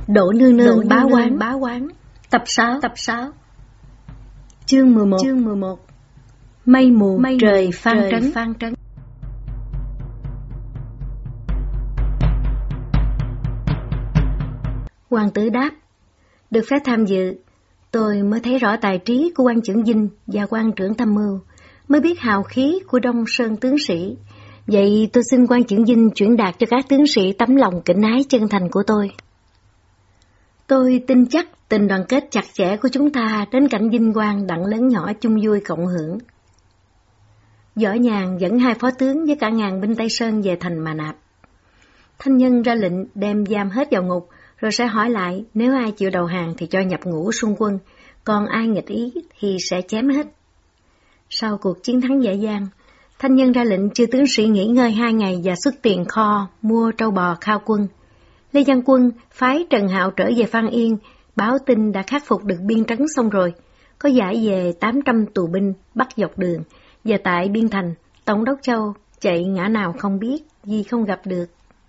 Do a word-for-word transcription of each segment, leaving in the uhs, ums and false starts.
Đỗ Nương Nương bá quán, bá quán. Tập sáu, tập sáu. Chương mười một, chương mười một. Mây mù, Mây trời, mù phan, trời trấn. phan trấn. Hoàng tử đáp: được phép tham dự, tôi mới thấy rõ tài trí của quan Chưởng Dinh và quan trưởng tham mưu, mới biết hào khí của Đông Sơn tướng sĩ. Vậy tôi xin quan Chưởng Dinh chuyển đạt cho các tướng sĩ tấm lòng kính ái chân thành của tôi. Tôi tin chắc tình đoàn kết chặt chẽ của chúng ta đến cảnh vinh quang đặng lớn nhỏ chung vui cộng hưởng. Võ Nhàn dẫn hai phó tướng với cả ngàn binh Tây Sơn về thành mà nạp. Thanh Nhân ra lệnh đem giam hết vào ngục, rồi sẽ hỏi lại, nếu ai chịu đầu hàng thì cho nhập ngũ xung quân, còn ai nghịch ý thì sẽ chém hết. Sau cuộc chiến thắng dễ dàng, Thanh Nhân ra lệnh chư tướng sĩ nghỉ ngơi hai ngày và xuất tiền kho mua trâu bò khao quân. Lê Văn Quân phái Trần Hạo trở về Phan Yên, báo tin đã khắc phục được biên trấn xong rồi, có giải về tám trăm tù binh bắt dọc đường, và tại biên thành, Tổng đốc Châu chạy ngã nào không biết vì không gặp được.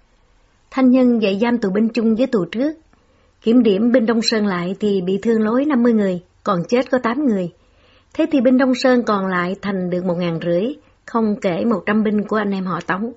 Thanh Nhân dạy giam tù binh chung với tù trước. Kiểm điểm binh Đông Sơn lại thì bị thương lối năm mươi người, còn chết có tám người. Thế thì binh Đông Sơn còn lại thành được một ngàn rưỡi, không kể một trăm binh của anh em họ Tống.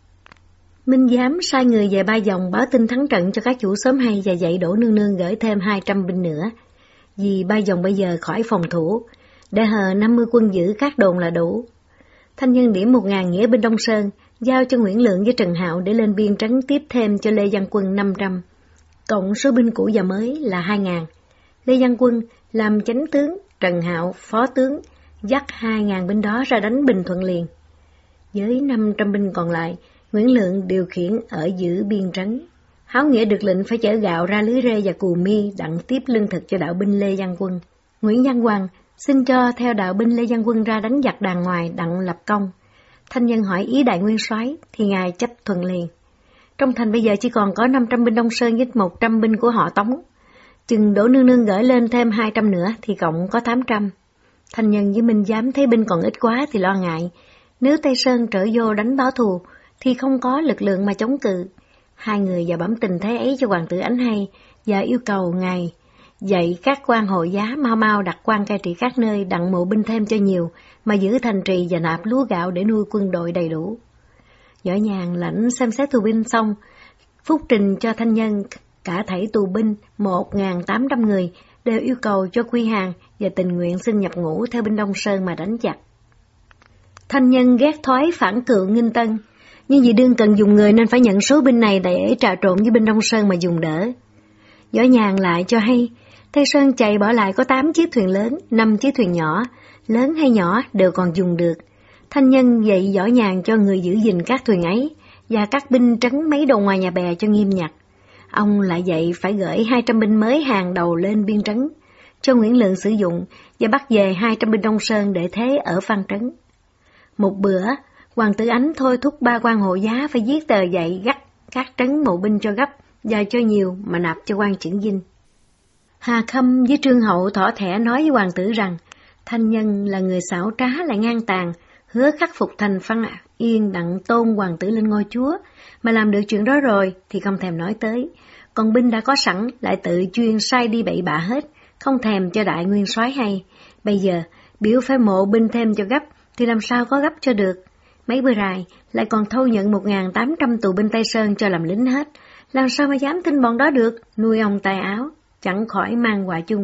Minh Giám sai người về Ba Dòng báo tin thắng trận cho các chủ xóm hay và dạy Đỗ Nương Nương gửi thêm hai trăm binh nữa, vì Ba Dòng bây giờ khỏi phòng thủ, để hờ năm mươi quân giữ các đồn là đủ. Thanh Nhân điểm một ngàn nghĩa binh Đông Sơn, giao cho Nguyễn Lượng với Trần Hạo để lên biên trấn tiếp thêm cho Lê Văn Quân năm trăm, cộng số binh cũ và mới là hai ngàn. Lê Văn Quân làm chánh tướng, Trần Hạo phó tướng, dắt hai ngàn binh đó ra đánh Bình Thuận liền. Với năm trăm binh còn lại, Nguyễn Lượng điều khiển ở giữ biên trấn. Háo Nghĩa được lệnh phải chở gạo ra Lưới Rê và Cù Mi đặng tiếp lương thực cho đạo binh Lê Văn Quân. Nguyễn Văn Hoàng xin cho theo đạo binh Lê Văn Quân ra đánh giặc đàn ngoài đặng lập công. Thanh Nhân hỏi ý đại nguyên soái thì ngài chấp thuận liền. Trong thành bây giờ chỉ còn có năm trăm binh Đông Sơn với một trăm binh của họ Tống. Chừng Đỗ Nương Nương gửi lên thêm hai trăm nữa thì cộng có tám trăm. Thanh Nhân với Minh Giám thấy binh còn ít quá thì lo ngại. Nếu Tây Sơn trở vô đánh báo thù thì không có lực lượng mà chống cự. Hai người và bẩm tình thế ấy cho hoàng tử Ánh hay và yêu cầu ngài dạy các quan hội giá mau mau đặt quan cai trị các nơi đặng mộ binh thêm cho nhiều, mà giữ thành trì và nạp lúa gạo để nuôi quân đội đầy đủ. Võ Nhàn lãnh xem xét tù binh xong, phúc trình cho Thanh Nhân cả thảy tù binh một nghìn tám trăm người đều yêu cầu cho quy hàng và tình nguyện xin nhập ngũ theo binh Đông Sơn mà đánh giặc. Thanh Nhân ghét thói phản cựu nghinh tân, nhưng vì đương cần dùng người nên phải nhận số binh này để trà trộn với binh Đông Sơn mà dùng đỡ. Võ Nhàn lại cho hay, Tây Sơn chạy bỏ lại có tám chiếc thuyền lớn, năm chiếc thuyền nhỏ, lớn hay nhỏ đều còn dùng được. Thanh Nhân dạy Võ Nhàn cho người giữ gìn các thuyền ấy, và các binh trấn mấy đồn ngoài nhà bè cho nghiêm ngặt. Ông lại dạy phải gửi hai trăm binh mới hàng đầu lên biên trấn, cho Nguyễn Lượng sử dụng, và bắt về hai trăm binh Đông Sơn để thế ở Phan Trấn. Một bữa, hoàng tử Ánh thôi thúc ba quan hộ giá phải viết tờ dạy gắt các trấn mộ binh cho gấp, và cho nhiều mà nạp cho quan Chưởng Dinh. Hà Khâm với Trương Hậu thỏ thẻ nói với hoàng tử rằng, Thanh Nhân là người xảo trá lại ngang tàn, hứa khắc phục thành Phan Yên đặng tôn hoàng tử lên ngôi chúa, mà làm được chuyện đó rồi thì không thèm nói tới. Còn binh đã có sẵn lại tự chuyên sai đi bậy bạ hết, không thèm cho đại nguyên soái hay. Bây giờ biểu phải mộ binh thêm cho gấp thì làm sao có gấp cho được. Mấy bữa rày lại còn thâu nhận một nghìn tám trăm tù binh Tây Sơn cho làm lính hết, làm sao mà dám tin bọn đó được, nuôi ông tay áo, chẳng khỏi mang họa chung.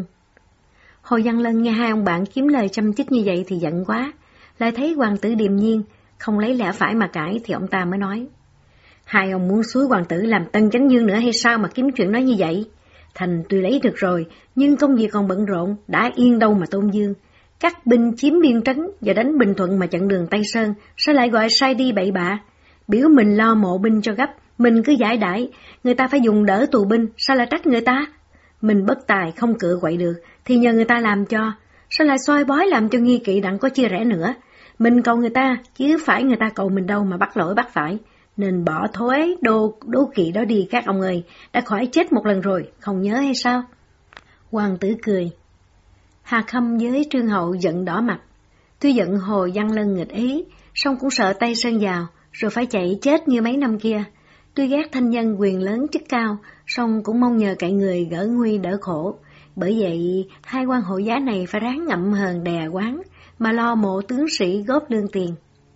Hồ Văn Lân nghe hai ông bạn kiếm lời chăm chích như vậy thì giận quá, lại thấy hoàng tử điềm nhiên, không lấy lẽ phải mà cãi thì ông ta mới nói, hai ông muốn xúi hoàng tử làm tân chánh dương nữa hay sao mà kiếm chuyện nói như vậy? Thành tuy lấy được rồi, nhưng công việc còn bận rộn, đã yên đâu mà tôn dương. Các binh chiếm biên trấn và đánh Bình Thuận mà chặn đường Tây Sơn, sao lại gọi sai đi bậy bạ? Biểu mình lo mộ binh cho gấp, mình cứ giải đãi, người ta phải dùng đỡ tù binh, sao lại trách người ta? Mình bất tài không cự quậy được, thì nhờ người ta làm cho, sao lại soi bói làm cho nghi kỵ đặng có chia rẽ nữa? Mình cầu người ta, chứ phải người ta cầu mình đâu mà bắt lỗi bắt phải. Nên bỏ thói đô đố kỵ đó đi các ông ơi, đã khỏi chết một lần rồi, không nhớ hay sao? Hoàng tử cười. Hà Khâm với Trương Hậu giận đỏ mặt. Tuy giận Hồ Văn Lân nghịch ý, song cũng sợ Tây Sơn vào, rồi phải chạy chết như mấy năm kia. Tuy ghét Thanh Nhân quyền lớn chức cao, song cũng mong nhờ cậy người gỡ nguy đỡ khổ. Bởi vậy, hai quan hộ giá này phải ráng ngậm hờn đè quán, mà lo mộ tướng sĩ góp lương tiền.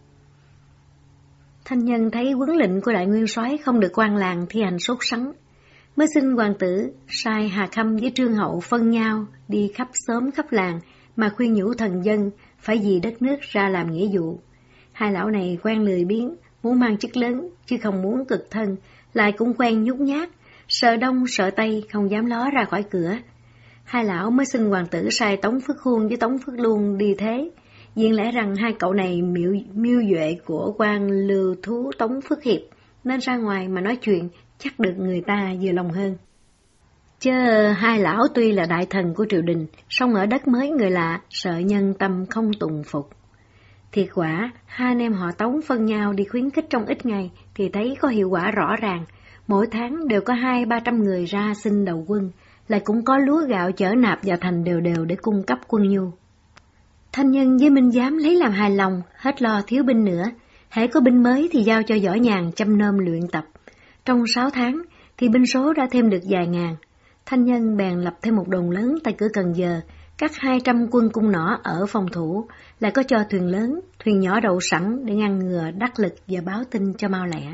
Thanh Nhân thấy huấn lệnh của đại nguyên soái không được quan làng thi hành sốt sắng, mới xin hoàng tử sai Hà Khâm với Trương Hậu phân nhau đi khắp xóm khắp làng mà khuyên nhủ thần dân phải vì đất nước ra làm nghĩa vụ. Hai lão này quen lười biếng, muốn mang chức lớn chứ không muốn cực thân, lại cũng quen nhút nhát, sợ đông sợ tây không dám ló ra khỏi cửa. Hai lão mới xin hoàng tử sai Tống Phước Khuôn với Tống Phước Luân đi thế. Diện lẽ rằng hai cậu này miêu, miêu duệ của quan lưu thú Tống Phước Hiệp, nên ra ngoài mà nói chuyện chắc được người ta vừa lòng hơn. Chớ hai lão tuy là đại thần của triều đình, song ở đất mới người lạ, sợ nhân tâm không tùng phục. Thiệt quả, hai anh em họ Tống phân nhau đi khuyến khích trong ít ngày thì thấy có hiệu quả rõ ràng. Mỗi tháng đều có hai ba trăm người ra xin đầu quân, lại cũng có lúa gạo chở nạp vào thành đều đều để cung cấp quân nhu. Thanh Nhân với Minh Giám lấy làm hài lòng, hết lo thiếu binh nữa. Hễ có binh mới thì giao cho Võ Nhàn chăm nom luyện tập. Trong sáu tháng thì binh số đã thêm được vài ngàn. Thanh Nhân bèn lập thêm một đồn lớn tại cửa Cần Giờ, cắt hai trăm quân cung nỏ ở phòng thủ, lại có cho thuyền lớn, thuyền nhỏ đậu sẵn để ngăn ngừa đắc lực và báo tin cho mau lẹ.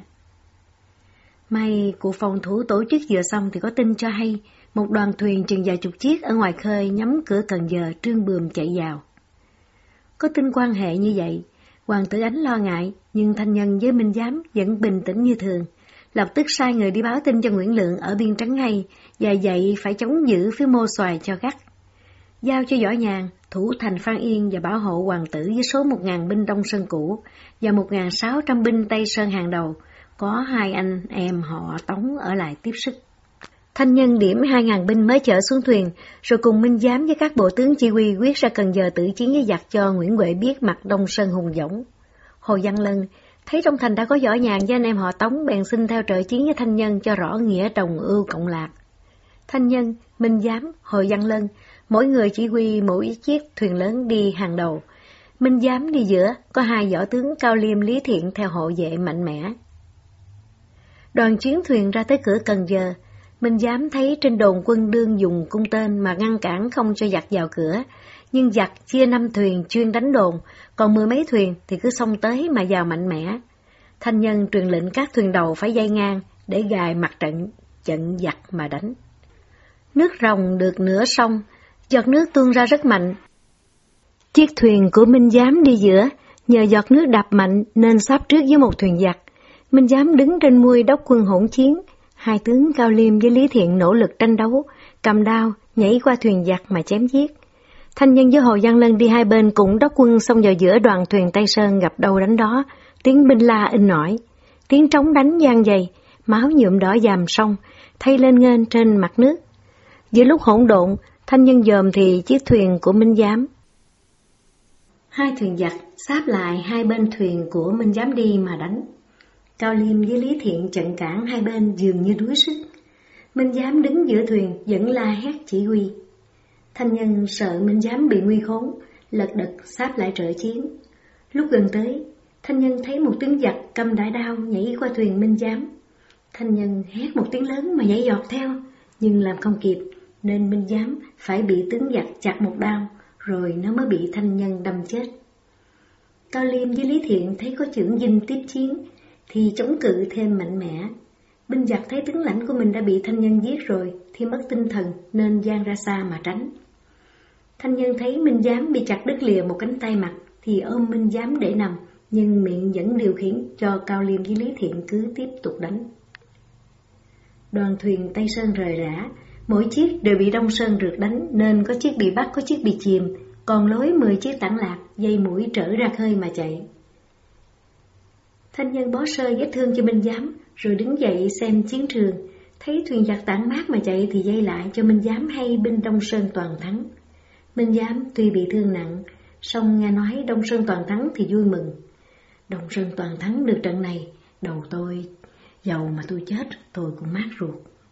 May cuộc phòng thủ tổ chức vừa xong thì có tin cho hay, một đoàn thuyền chừng vài chục chiếc ở ngoài khơi nhắm cửa Cần Giờ trương bườm chạy vào. Có tin quan hệ như vậy, hoàng tử Ánh lo ngại, nhưng Thanh Nhân với Minh Giám vẫn bình tĩnh như thường, lập tức sai người đi báo tin cho Nguyễn Lượng ở biên trấn ngay, và dạy phải chống giữ phía Mô Xoài cho gắt. Giao cho Võ Nhàn thủ thành Phan Yên và bảo hộ hoàng tử với số một ngàn binh Đông Sơn cũ và một ngàn sáu trăm binh Tây Sơn hàng đầu, có hai anh em họ Tống ở lại tiếp sức. Thanh Nhân điểm hai ngàn binh mới chở xuống thuyền, rồi cùng Minh Giám với các bộ tướng chỉ huy quyết ra Cần Giờ tử chiến với giặc cho Nguyễn Huệ biết mặt Đông Sơn hùng dũng. Hồ Văn Lân thấy trong thành đã có Võ Nhàn với anh em họ Tống, bèn xin theo trợ chiến với Thanh Nhân cho rõ nghĩa đồng ưu cộng lạc. Thanh Nhân, Minh Giám, Hồ Văn Lân, mỗi người chỉ huy mỗi chiếc thuyền lớn đi hàng đầu. Minh Giám đi giữa, có hai võ tướng Cao Liêm, Lý Thiện theo hộ vệ mạnh mẽ. Đoàn chuyến thuyền ra tới cửa Cần Giờ, Minh Giám thấy trên đồn quân đương dùng cung tên mà ngăn cản không cho giặc vào cửa, nhưng giặc chia năm thuyền chuyên đánh đồn, còn mười mấy thuyền thì cứ xông tới mà vào mạnh mẽ. Thanh Nhân truyền lệnh các thuyền đầu phải dây ngang để gài mặt trận, trận giặc mà đánh. Nước rồng được nửa sông, giọt nước tuôn ra rất mạnh. Chiếc thuyền của Minh Giám đi giữa, nhờ giọt nước đập mạnh nên sáp trước với một thuyền giặc. Minh Giám đứng trên mui đốc quân hỗn chiến, hai tướng Cao Liêm với Lý Thiện nỗ lực tranh đấu, cầm đao nhảy qua thuyền giặc mà chém giết. Thanh Nhân với Hồ Văn Lân đi hai bên cũng đốc quân xông vào giữa đoàn thuyền Tây Sơn, gặp đâu đánh đó, tiếng binh la in ỏi, tiếng trống đánh vang dày, máu nhuộm đỏ dàm sông, thay lên nghênh trên mặt nước. Giữa lúc hỗn độn, Thanh Nhân dòm thì chiếc thuyền của Minh Giám. Hai thuyền giặc sáp lại hai bên thuyền của Minh Giám đi mà đánh. Cao Liêm với Lý Thiện chặn cản hai bên dường như đuối sức. Minh Giám đứng giữa thuyền vẫn la hét chỉ huy. Thanh Nhân sợ Minh Giám bị nguy khốn, lật đật sáp lại trợ chiến. Lúc gần tới, Thanh Nhân thấy một tướng giặc cầm đại đao nhảy qua thuyền Minh Giám. Thanh Nhân hét một tiếng lớn mà nhảy giọt theo, nhưng làm không kịp, nên Minh Giám phải bị tướng giặc chặt một đao, rồi nó mới bị Thanh Nhân đâm chết. Cao Liêm với Lý Thiện thấy có chưởng dinh tiếp chiến, thì chống cự thêm mạnh mẽ. Binh giặc thấy tướng lãnh của mình đã bị Thanh Nhân giết rồi, thì mất tinh thần nên giang ra xa mà tránh. Thanh Nhân thấy Minh Giám bị chặt đứt lìa một cánh tay mặt, thì ôm Minh Giám để nằm, nhưng miệng vẫn điều khiển cho Cao Liêm với Lý Thiện cứ tiếp tục đánh. Đoàn thuyền Tây Sơn rời rã, mỗi chiếc đều bị Đông Sơn rượt đánh, nên có chiếc bị bắt, có chiếc bị chìm, còn lối mười chiếc tản lạc, dây mũi trở ra khơi mà chạy. Thanh Nhân bó sơ vết thương cho Minh Giám, rồi đứng dậy xem chiến trường, thấy thuyền giặc tản mát mà chạy thì dây lại cho Minh Giám hay binh Đông Sơn toàn thắng. Minh Giám tuy bị thương nặng, song nghe nói Đông Sơn toàn thắng thì vui mừng. Đông Sơn toàn thắng được trận này, đầu tôi, dầu mà tôi chết, tôi cũng mát ruột.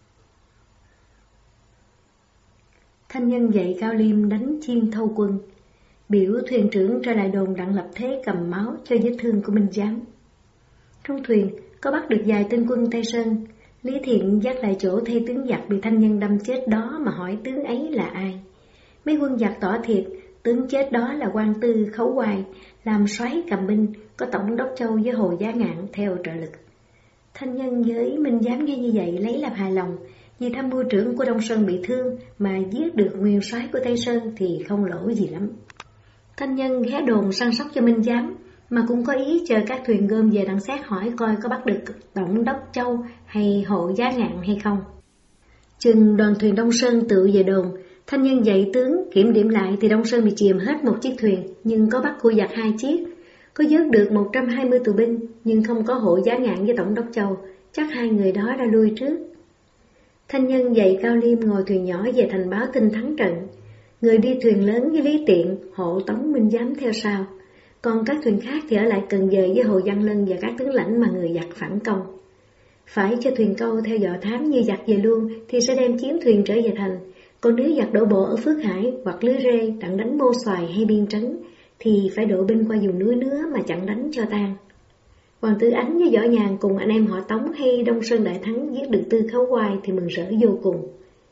Thanh Nhân dạy Cao Liêm đánh chiên thâu quân, biểu thuyền trưởng trở lại đồn đặng lập thế cầm máu cho vết thương của Minh Giám. Trong thuyền có bắt được vài tên quân Tây Sơn. Lý Thiện dắt lại chỗ thay tướng giặc bị Thanh Nhân đâm chết đó mà hỏi tướng ấy là ai. Mấy quân giặc tỏ thiệt, tướng chết đó là quan tư Khấu Hoài, làm soái cầm binh, có tổng đốc Châu với Hồ Giá Ngạn theo trợ lực. Thanh Nhân với Minh Giám nghe như vậy lấy làm hài lòng, vì tham mưu trưởng của Đông Sơn bị thương mà giết được nguyên soái của Tây Sơn thì không lỗ gì lắm. Thanh Nhân ghé đồn săn sóc cho Minh Giám, mà cũng có ý chờ các thuyền gom về đặng xét hỏi coi có bắt được tổng đốc Châu hay Hộ Giá Ngạn hay không. Chừng đoàn thuyền Đông Sơn tự về đồn, Thanh Nhân dạy tướng kiểm điểm lại thì Đông Sơn bị chìm hết một chiếc thuyền, nhưng có bắt khui giặc hai chiếc, có vớt được một trăm hai mươi tù binh, nhưng không có Hộ Giá Ngạn với tổng đốc Châu, chắc hai người đó đã lui trước. Thanh Nhân dạy Cao Liêm ngồi thuyền nhỏ về thành báo tin thắng trận, người đi thuyền lớn với Lý Tiện, Hộ Tống Minh Giám theo sau. Còn các thuyền khác thì ở lại Cần Giờ với Hồ Văn Lân và các tướng lãnh mà người giặc phản công. Phải cho thuyền câu theo dõi thám như giặc về luôn thì sẽ đem chiếm thuyền trở về thành. Còn nếu giặc đổ bộ ở Phước Hải hoặc Lưới Rê đặng đánh Mô Xoài hay Biên Trấn thì phải đổ binh qua vùng núi Nứa mà chặn đánh cho tan. Hoàng tử Ánh với Võ Nhàn cùng anh em họ Tống hay Đông Sơn đại thắng giết được Tư Khấu Hoài thì mừng rỡ vô cùng.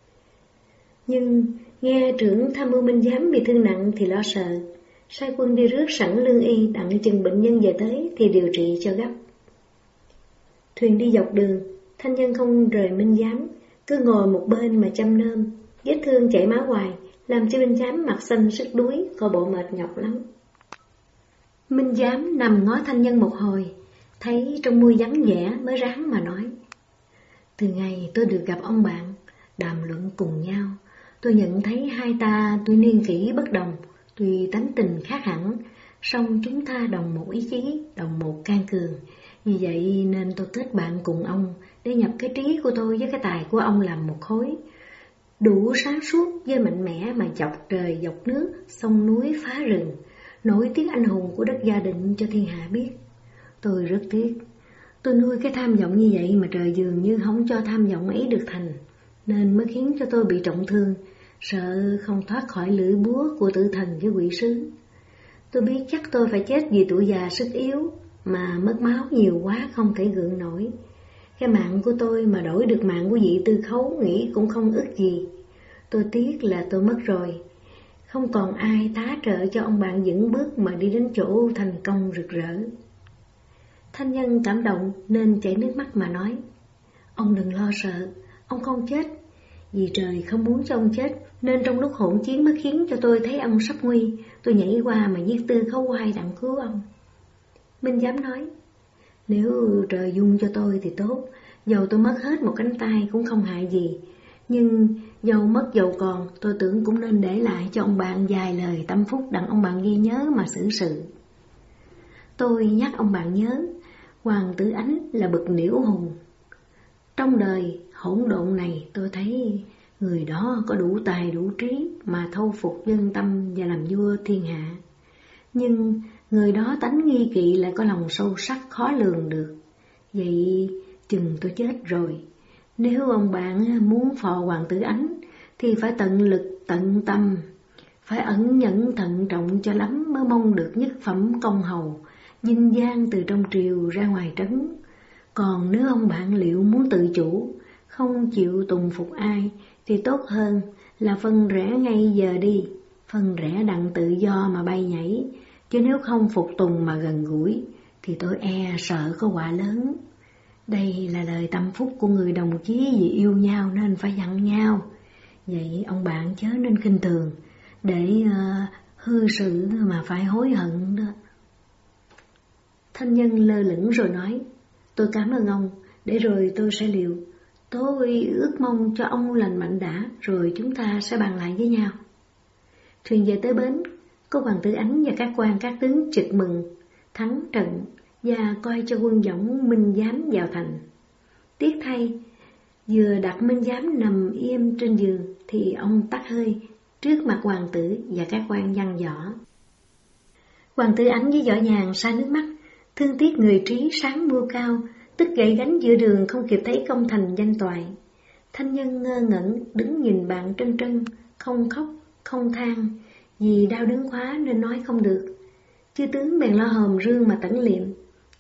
Nhưng nghe trưởng tham mưu Minh Giám bị thương nặng thì lo sợ, sai quân đi rước sẵn lương y đặng chừng bệnh nhân về tới thì điều trị cho gấp. Thuyền đi dọc đường, Thanh Nhân không rời Minh Giám, cứ ngồi một bên mà chăm nom, vết thương chảy máu hoài, làm cho Minh Giám mặt xanh sức đuối, coi bộ mệt nhọc lắm. Minh Giám nằm ngó Thanh Nhân một hồi, thấy trong môi vắng vẻ mới ráng mà nói: từ ngày tôi được gặp ông bạn, đàm luận cùng nhau, tôi nhận thấy hai ta tuy niên kỷ bất đồng, tuy tánh tình khác hẳn, song chúng ta đồng một ý chí, đồng một can cường. Vì vậy nên tôi kết bạn cùng ông để nhập cái trí của tôi với cái tài của ông làm một khối, đủ sáng suốt với mạnh mẽ mà dọc trời dọc nước, sông núi phá rừng, nổi tiếng anh hùng của đất Gia Định cho thiên hạ biết. Tôi rất tiếc, tôi nuôi cái tham vọng như vậy mà trời dường như không cho tham vọng ấy được thành, nên mới khiến cho tôi bị trọng thương, sợ không thoát khỏi lưỡi búa của tử thần với quỷ sứ. Tôi biết chắc tôi phải chết vì tuổi già sức yếu, mà mất máu nhiều quá không thể gượng nổi. Cái mạng của tôi mà đổi được mạng của vị Tư Khấu nghĩ cũng không ức gì. Tôi tiếc là tôi mất rồi, không còn ai tá trợ cho ông bạn vững bước mà đi đến chỗ thành công rực rỡ. Thanh Nhân cảm động nên chảy nước mắt mà nói: ông đừng lo sợ, ông không chết. Vì trời không muốn cho ông chết, nên trong lúc hỗn chiến mới khiến cho tôi thấy ông sắp nguy, tôi nhảy qua mà giết Tư Khấu Hoài đặng cứu ông. Minh Giám nói: nếu trời dung cho tôi thì tốt, dầu tôi mất hết một cánh tay cũng không hại gì. Nhưng dầu mất dầu còn, tôi tưởng cũng nên để lại cho ông bạn vài lời tâm phúc đặng ông bạn ghi nhớ mà xử sự. Tôi nhắc ông bạn nhớ, Hoàng tử Ánh là bậc niễu hùng. Trong đời hỗn độn này tôi thấy người đó có đủ tài đủ trí mà thâu phục dân tâm và làm vua thiên hạ. Nhưng người đó tánh nghi kỵ lại có lòng sâu sắc khó lường được. Vậy chừng tôi chết rồi, nếu ông bạn muốn phò Hoàng tử Ánh thì phải tận lực tận tâm, phải ẩn nhẫn thận trọng cho lắm mới mong được nhất phẩm công hầu, vinh vang từ trong triều ra ngoài trấn. Còn nếu ông bạn liệu muốn tự chủ, không chịu tùng phục ai, thì tốt hơn là phân rẽ ngay giờ đi, phân rẽ đặng tự do mà bay nhảy. Chứ nếu không phục tùng mà gần gũi, thì tôi e sợ có họa lớn. Đây là lời tâm phúc của người đồng chí vì yêu nhau nên phải dặn nhau. Vậy ông bạn chớ nên khinh thường, để uh, hư sự mà phải hối hận đó. Thanh Nhân lơ lửng rồi nói: tôi cảm ơn ông, để rồi tôi sẽ liệu. Tôi ước mong cho ông lành mạnh đã, rồi chúng ta sẽ bàn lại với nhau. Thuyền về tới bến, có Hoàng tử Ánh và các quan các tướng trực mừng thắng trận và coi cho quân võng Minh Giám vào thành. Tiếc thay, vừa đặt Minh Giám nằm im trên giường thì ông tắt hơi trước mặt hoàng tử và các quan văn võ. Hoàng tử Ánh với Võ Nhàn sa nước mắt, thương tiếc người trí sáng mưu cao, tức gậy gánh giữa đường không kịp thấy công thành danh toại. Thanh Nhân ngơ ngẩn đứng nhìn bạn trân trân, không khóc không than, vì đau đớn quá nên nói không được. Chư tướng bèn lo hòm rương mà tẩn liệm.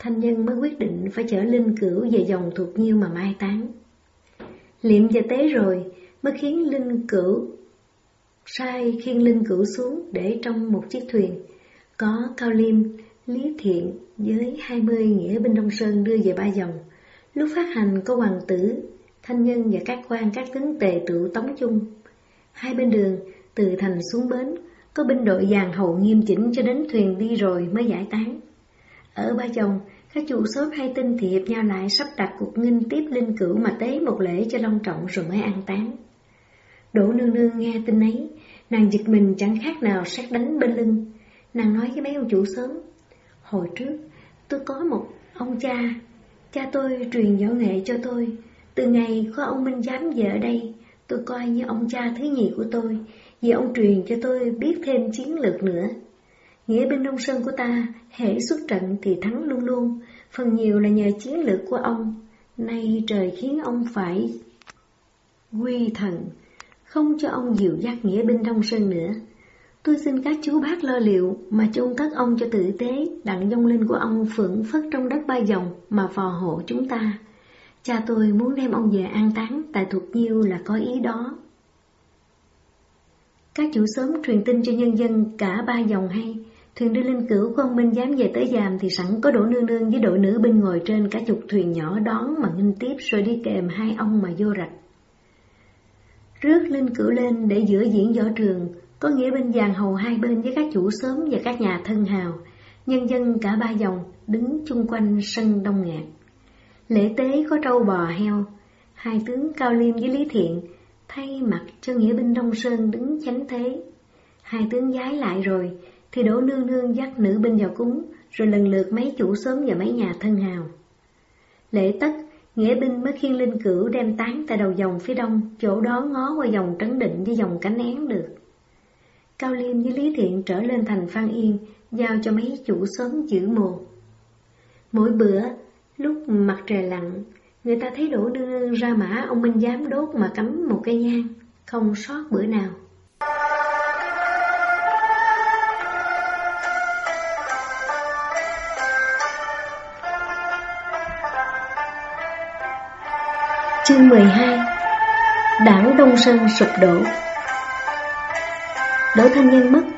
Thanh Nhân mới quyết định phải chở Linh Cửu về dòng Thuộc Nhiêu mà mai táng. Liệm và tế rồi mới khiến Linh Cửu sai khiêng Linh Cửu xuống để trong một chiếc thuyền, có Cao Liêm, Lý Thiện với hai mươi nghĩa binh Đông Sơn đưa về Ba Dòng. Lúc phát hành có hoàng tử, Thanh Nhân và các quan các tướng tề tựu tống chung. Hai bên đường, từ thành xuống bến, có binh đội dàn hầu nghiêm chỉnh cho đến thuyền đi rồi mới giải tán. Ở Ba Dòng, các chủ xóm hay tin thì hiệp nhau lại sắp đặt cuộc nghinh tiếp Linh Cửu mà tế một lễ cho long trọng rồi mới an táng. Đỗ nương nương nghe tin ấy, nàng giật mình chẳng khác nào sét đánh bên lưng. Nàng nói với mấy ông chủ xóm: hồi trước tôi có một ông cha, cha tôi truyền võ nghệ cho tôi. Từ ngày có ông Minh Giám về ở đây, tôi coi như ông cha thứ nhì của tôi, vì ông truyền cho tôi biết thêm chiến lược nữa. Nghĩa binh Đông Sơn của ta hễ xuất trận thì thắng luôn luôn, phần nhiều là nhờ chiến lược của ông. Nay trời khiến ông phải quy thần, không cho ông dìu dắt nghĩa binh Đông Sơn nữa. Tôi xin các chú bác lo liệu mà chôn cất ông cho tử tế, đặng vong linh của ông phượng phất trong đất Ba Dòng mà phò hộ chúng ta. Cha tôi muốn đem ông về an táng tại Thuộc Nhiêu là có ý đó. Các chủ xóm truyền tin cho nhân dân cả Ba Dòng hay, thuyền đưa Linh Cửu của ông Minh Giám về tới Giàm thì sẵn có Đỗ nương nương với đội nữ binh ngồi trên cả chục thuyền nhỏ đón mà nghinh tiếp, rồi đi kèm hai ông mà vô rạch. Rước Linh Cửu lên để giữa diễn võ trường, có nghĩa binh dàn hầu hai bên với các chủ xóm và các nhà thân hào. Nhân dân cả Ba Dòng đứng chung quanh sân đông nghẹt. Lễ tế có trâu bò heo. Hai tướng Cao Liêm với Lý Thiện thay mặt cho nghĩa binh Đông Sơn đứng chánh thế. Hai tướng giái lại rồi thì Đỗ nương nương dắt nữ binh vào cúng, rồi lần lượt mấy chủ xóm và mấy nhà thân hào. Lễ tất, nghĩa binh mới khiêng Linh Cửu đem táng tại đầu dòng phía đông, chỗ đó ngó qua dòng Trấn Định với dòng Cánh Én được. Cao Liêm với Lý Thiện trở lên thành Phan Yên, giao cho mấy chủ xóm giữ mồ. Mỗi bữa, lúc mặt trời lặn, người ta thấy Đỗ nương nương ra mã ông Minh Giám đốt mà cắm một cây nhang, không sót bữa nào. Chương mười hai. Đảng Đông Sơn sụp đổ. Đỗ Thanh Nhân mất.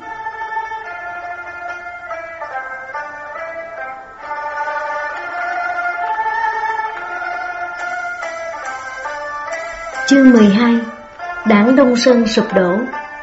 Chương mười hai. Đảng Đông Sơn sụp đổ.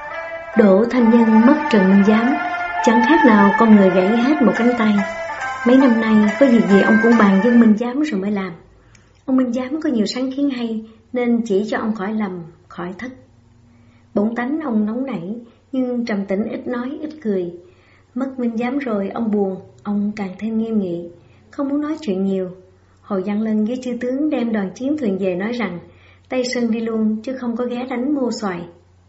Đỗ Thanh Nhân mất Trần Minh Giám, chẳng khác nào con người gãy hết một cánh tay. Mấy năm nay có việc gì ông cũng bàn với Minh Giám rồi mới làm. Ông Minh Giám có nhiều sáng kiến hay nên chỉ cho ông khỏi lầm, khỏi thất. Bổn tánh ông nóng nảy, nhưng trầm tĩnh ít nói, ít cười. Mất Minh Giám rồi ông buồn, ông càng thêm nghiêm nghị, không muốn nói chuyện nhiều. Hồi Văn Lân với chư tướng đem đoàn chiến thuyền về nói rằng Tây Sơn đi luôn chứ không có ghé đánh Mô Xoài.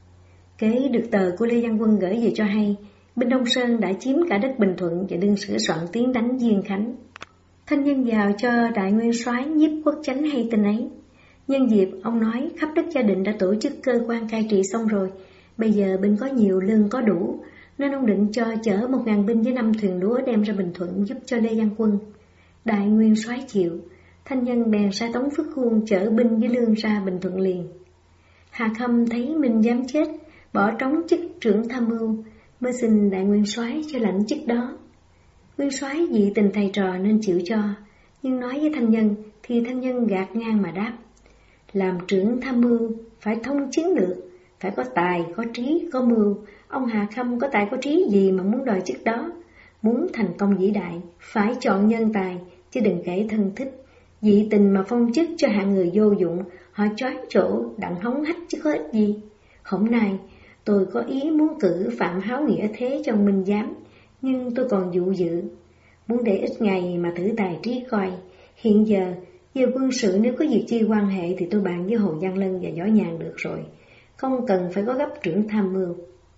Kế được tờ của Lê Văn Quân gửi về cho hay, binh Đông Sơn đã chiếm cả đất Bình Thuận và đương sửa soạn tiến đánh Diên Khánh. Thanh Nhân vào cho Đại Nguyên Soái Nhiếp Quốc Chánh hay tin ấy. Nhân dịp ông nói khắp đất Gia Định đã tổ chức cơ quan cai trị xong rồi, bây giờ binh có nhiều, lương có đủ, nên ông định cho chở một ngàn binh với năm thuyền lúa đem ra Bình Thuận giúp cho Lê Văn Quân. Đại Nguyên Soái chịu, Thanh Nhân bèn sai Tống Phước Khuôn chở binh với lương ra Bình Thuận liền. Hà Khâm thấy Minh Giám chết, bỏ trống chức trưởng tham mưu, mới xin Đại Nguyên Soái cho lãnh chức đó. Nguyên Soái vì tình thầy trò nên chịu cho, nhưng nói với Thanh Nhân thì Thanh Nhân gạt ngang mà đáp: làm trưởng tham mưu phải thông chiến lược, phải có tài, có trí, có mưu. Ông Hà Khâm có tài có trí gì mà muốn đòi chức đó? Muốn thành công vĩ đại phải chọn nhân tài, chứ đừng kể thân thích. Dị tình mà phong chức cho hạng người vô dụng, họ choáng chỗ đặng hống hách chứ có ích gì. Hôm nay tôi có ý muốn cử Phạm Háo Nghĩa thế cho ông Minh Giám, nhưng tôi còn dụ dự, muốn để ít ngày mà thử tài trí coi. Hiện giờ về quân sự nếu có việc chi quan hệ thì tôi bàn với Hồ Văn Lân và Võ Nhàn được rồi, không cần phải có gấp trưởng tham mưu.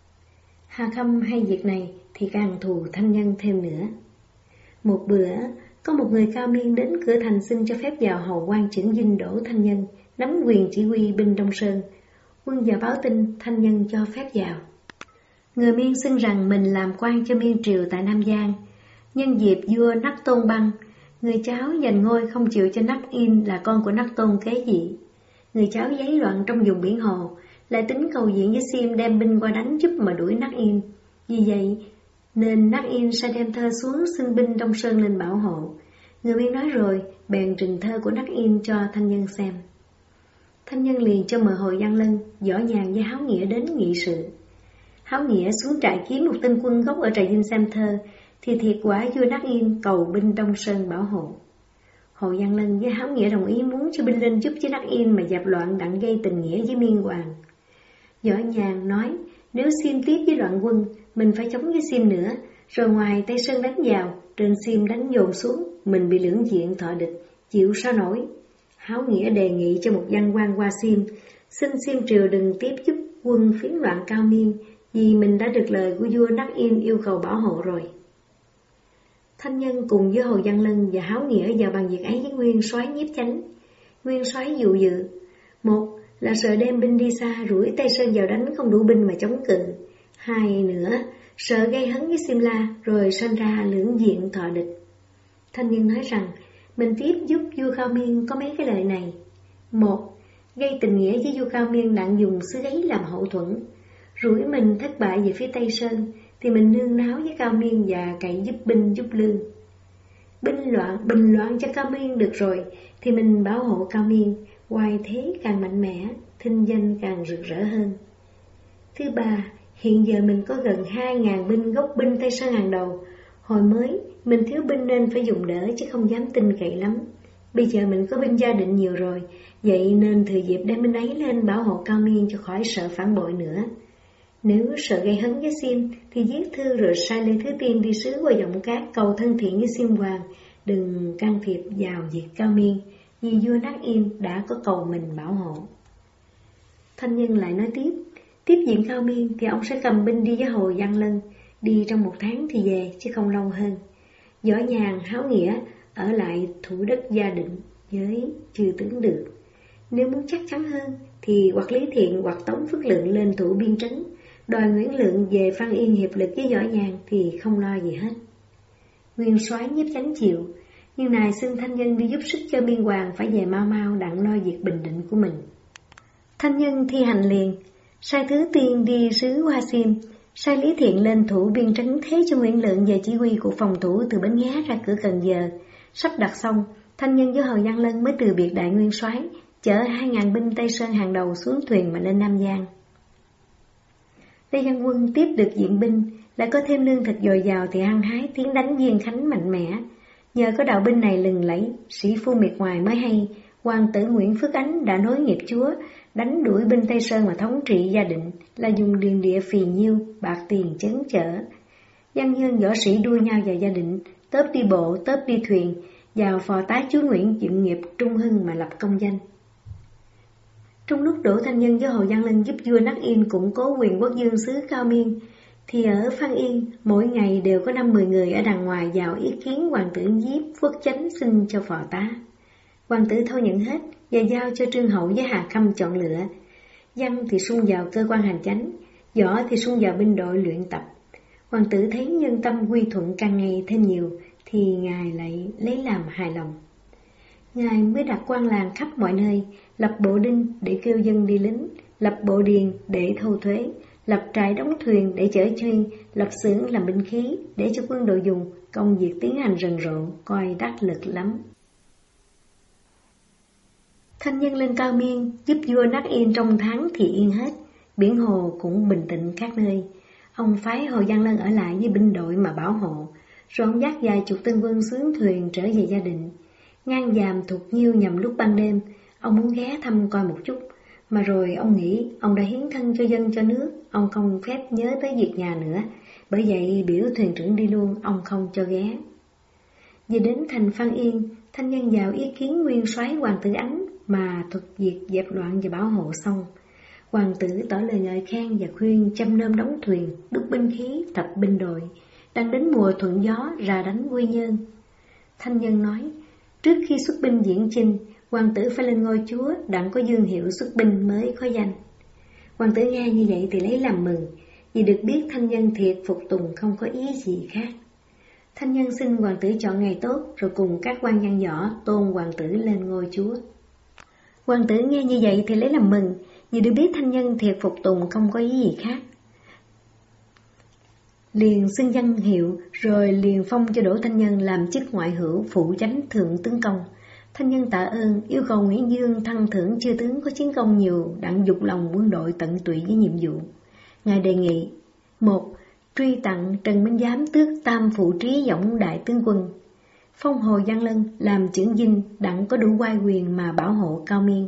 Hà Khâm hay việc này thì càng thù Thanh Nhân thêm nữa. Một bữa có một người cao niên đến cửa thành xin cho phép vào hầu quan chưởng dinh Đỗ Thanh Nhân, nắm quyền chỉ huy binh Đông Sơn. Quân vào báo tin Thanh Nhân cho phép vào. Người Miên xưng rằng mình làm quan cho Miên triều tại Nam Giang. Nhân dịp vua Nắc Tôn Băng Người cháu giành ngôi không chịu cho Nắc In là con của Nắc Tôn kế vị. Người cháu giấy loạn trong vùng biển hồ, lại tính cầu diện với Sim đem binh qua đánh giúp mà đuổi Nắc In. Vì vậy nên Nắc In sai đem thơ xuống xưng binh Đông Sơn lên bảo hộ. Người biết nói rồi, bèn trình thơ của Nắc In cho Thanh Nhân xem. Thanh Nhân liền cho mời Hồ Văn Lân, Võ Nhàn với Háo Nghĩa đến nghị sự. Háo Nghĩa xuống trại kiếm một tên quân gốc ở Trà Vinh xem thơ, thì thiệt quả vua Nắc In cầu binh Đông Sơn bảo hộ. Hồ Văn Lân với Háo Nghĩa đồng ý muốn cho binh lên giúp với Nắc In mà dẹp loạn đặng gây tình nghĩa với Miên Hoàng. Võ Nhàn nói, nếu Sim tiếp với loạn quân, mình phải chống với Sim nữa, rồi ngoài Tây Sơn đánh vào, trên Sim đánh dồn xuống, mình bị lưỡng diện thọ địch, chịu sao nổi. Háo Nghĩa đề nghị cho một văn quan qua Sim, xin Sim triều đừng tiếp giúp quân phiến loạn Cao Miên, vì mình đã được lời của vua Nắc In yêu cầu bảo hộ rồi. Thanh Nhân cùng với Hồ Văn Lân và Háo Nghĩa vào bàn việc ấy với Nguyên Soái Nhiếp Chánh. Nguyên Soái dụ dự, một là sợ đem binh đi xa rủi Tây Sơn vào đánh không đủ binh mà chống cự. Hai nữa, sợ gây hấn với Simla rồi sanh ra lưỡng diện thọ địch. Thanh Nhân nói rằng, mình tiếp giúp vua Cao Miên có mấy cái lời này. Một, gây tình nghĩa với vua Cao Miên đặng dùng xứ ấy làm hậu thuẫn. Rủi mình thất bại về phía Tây Sơn, thì mình nương náo với Cao Miên và cậy giúp binh giúp lương. Binh loạn, bình loạn cho Cao Miên được rồi, thì mình bảo hộ Cao Miên, hoài thế càng mạnh mẽ, thinh danh càng rực rỡ hơn. Thứ ba, hiện giờ mình có gần hai ngàn binh gốc binh Tây Sơn hàng đầu. Hồi mới, mình thiếu binh nên phải dùng đỡ chứ không dám tin cậy lắm. Bây giờ mình có binh gia định nhiều rồi, vậy nên thừa dịp đem binh ấy lên bảo hộ Cao Miên cho khỏi sợ phản bội nữa. Nếu sợ gây hấn với Sim thì viết thư rồi sai Lê Thứ Tiên đi sứ qua giọng cát cầu thân thiện với Sim Hoàng, đừng can thiệp vào việc Cao Miên, vì vua Nắc In đã có cầu mình bảo hộ. Thanh Nhân lại nói tiếp, tiếp diện Cao Miên thì ông sẽ cầm binh đi với Hồ Văn Lân, đi trong một tháng thì về chứ không lâu hơn. Võ Nhàn, Háo Nghĩa ở lại thủ đất Gia Định với chư tướng được. Nếu muốn chắc chắn hơn thì hoặc Lý Thiện hoặc Tống Phước Lượng lên thủ biên trấn, đòi Nguyễn Lượng về Phan Yên hiệp lực với Võ Nhàn thì không lo gì hết. Nguyên Soái Nhiếp Chánh chịu, nhưng này xưng Thanh Nhân đi giúp sức cho Miên Hoàng phải về mau mau đặng lo việc bình định của mình. Thanh Nhân thi hành liền, sai Thứ Tiên đi sứ qua Sim, sai Lý Thiện lên thủ biên trấn thế cho Nguyễn Lượng về chỉ huy cuộc phòng thủ từ Bến Nghé ra cửa Cần Giờ. Sắp đặt xong, Thanh Nhân với Hồ Văn Lân mới từ biệt đại nguyên soái, chở hai ngàn binh Tây Sơn hàng đầu xuống thuyền mà lên Nam Giang. Lê Văn Quân tiếp được viện binh, lại có thêm lương thịt dồi dào thì hăng hái tiến đánh Diên Khánh mạnh mẽ. Nhờ có đạo binh này lừng lẫy, sĩ phu miệt ngoài mới hay, hoàng tử Nguyễn Phước Ánh đã nối nghiệp chúa, đánh đuổi binh Tây Sơn mà thống trị Gia Định, là dùng điền địa phì nhiêu, bạc tiền chấn chở. Văn nhân võ sĩ đua nhau vào Gia Định, tớp đi bộ, tớp đi thuyền, vào phò tá chúa Nguyễn dựng nghiệp trung hưng mà lập công danh. Trong lúc Đỗ Thanh Nhân với Hồ Văn Lân giúp vua Nắc In củng cố quyền quốc dương xứ Cao Miên, thì ở Phan Yên mỗi ngày đều có năm mười người ở đằng ngoài vào ý kiến hoàng tử Diếp Phước Chánh xin cho phò tá. Hoàng tử thâu nhận hết và giao cho Trương Hậu với Hà Khâm chọn lựa. Văn thì sung vào cơ quan hành chánh, võ thì sung vào binh đội luyện tập. Hoàng tử thấy nhân tâm quy thuận càng ngày thêm nhiều, thì ngài lại lấy làm hài lòng. Ngài mới đặt quan làng khắp mọi nơi, lập bộ đinh để kêu dân đi lính, lập bộ điền để thu thuế, lập trại đóng thuyền để chở chuyên, lập xưởng làm binh khí để cho quân đội dùng, công việc tiến hành rần rộ, coi đắc lực lắm. Thanh Nhân lên Cao Miên giúp vua Nắc In trong tháng thì yên hết, biển hồ cũng bình tĩnh các nơi. Ông phái Hồ Văn Lân ở lại với binh đội mà bảo hộ, rồi ông dắt vài chục tên quân xuống thuyền trở về Gia Định. Ngang dàm thuộc nhiêu nhằm lúc ban đêm, ông muốn ghé thăm coi một chút, mà rồi ông nghĩ ông đã hiến thân cho dân cho nước, ông không phép nhớ tới việc nhà nữa, bởi vậy biểu thuyền trưởng đi luôn, ông không cho ghé. Về đến thành Phan Yên, Thanh Nhân vào ý kiến nguyên soái hoàng tử Ánh mà thuật việc dẹp loạn và bảo hộ xong. Hoàng tử tỏ lời ngợi khen và khuyên chăm nom đóng thuyền, đúc binh khí, tập binh đội, đang đến mùa thuận gió ra đánh Quy Nhơn. Thanh Nhân nói, trước khi xuất binh diễn chinh, hoàng tử phải lên ngôi chúa, đặng có dương hiệu xuất binh mới có danh. Hoàng tử nghe như vậy thì lấy làm mừng, vì được biết Thanh Nhân thiệt phục tùng không có ý gì khác. Thanh Nhân xin hoàng tử chọn ngày tốt, rồi cùng các quan văn võ tôn hoàng tử lên ngôi chúa. Hoàng tử nghe như vậy thì lấy làm mừng, vì được biết Thanh Nhân thiệt phục tùng, không có ý gì khác. Liền xưng danh hiệu, rồi liền phong cho Đỗ Thanh Nhân làm chức ngoại hữu phụ chánh thượng tướng công. Thanh Nhân tạ ơn, yêu cầu Nguyễn Dương thăng thưởng chư tướng có chiến công nhiều, đặng dục lòng quân đội tận tụy với nhiệm vụ. Ngài đề nghị: một. Truy tặng Trần Minh Giám tước tam phụ trí dõng đại tướng quân, phong Hồ Văn Lân làm trưởng dinh, đặng có đủ oai quyền mà bảo hộ Cao Miên.